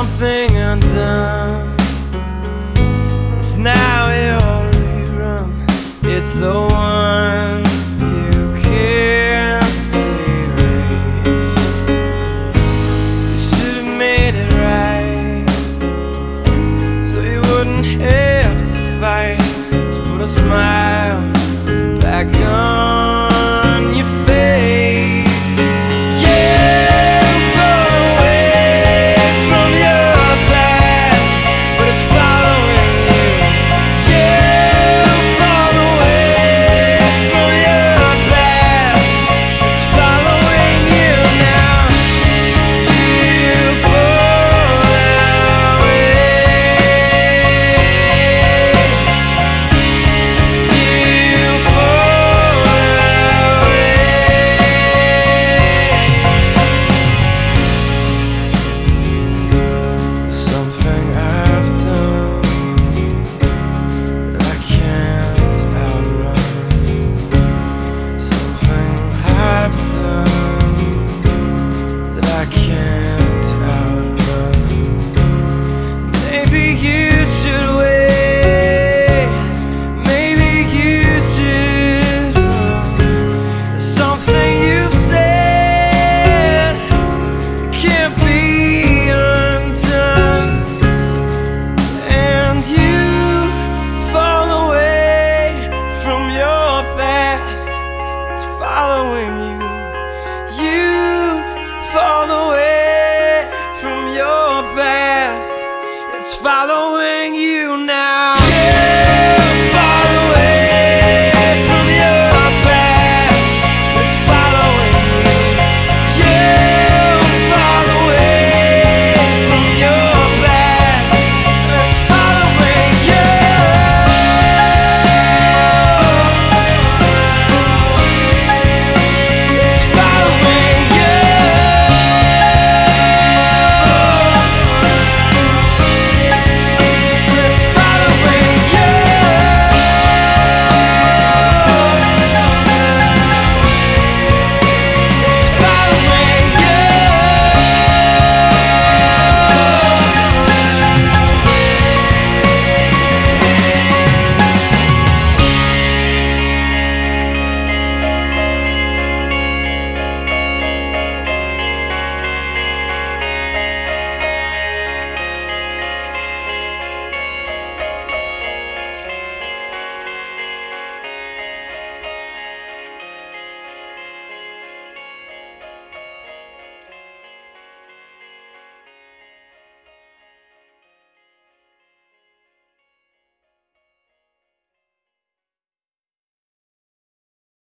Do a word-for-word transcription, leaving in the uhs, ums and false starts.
something undone. It's now your rerun. It's the one you can't erase. You should have made it right, so you wouldn't have to fight to put a smile back on your face. I can't outrun. Maybe you should wait. Maybe you should run. There's something you've said can't be undone, and you fall away from your past. It's following you. You fall away from your past. It's following you now.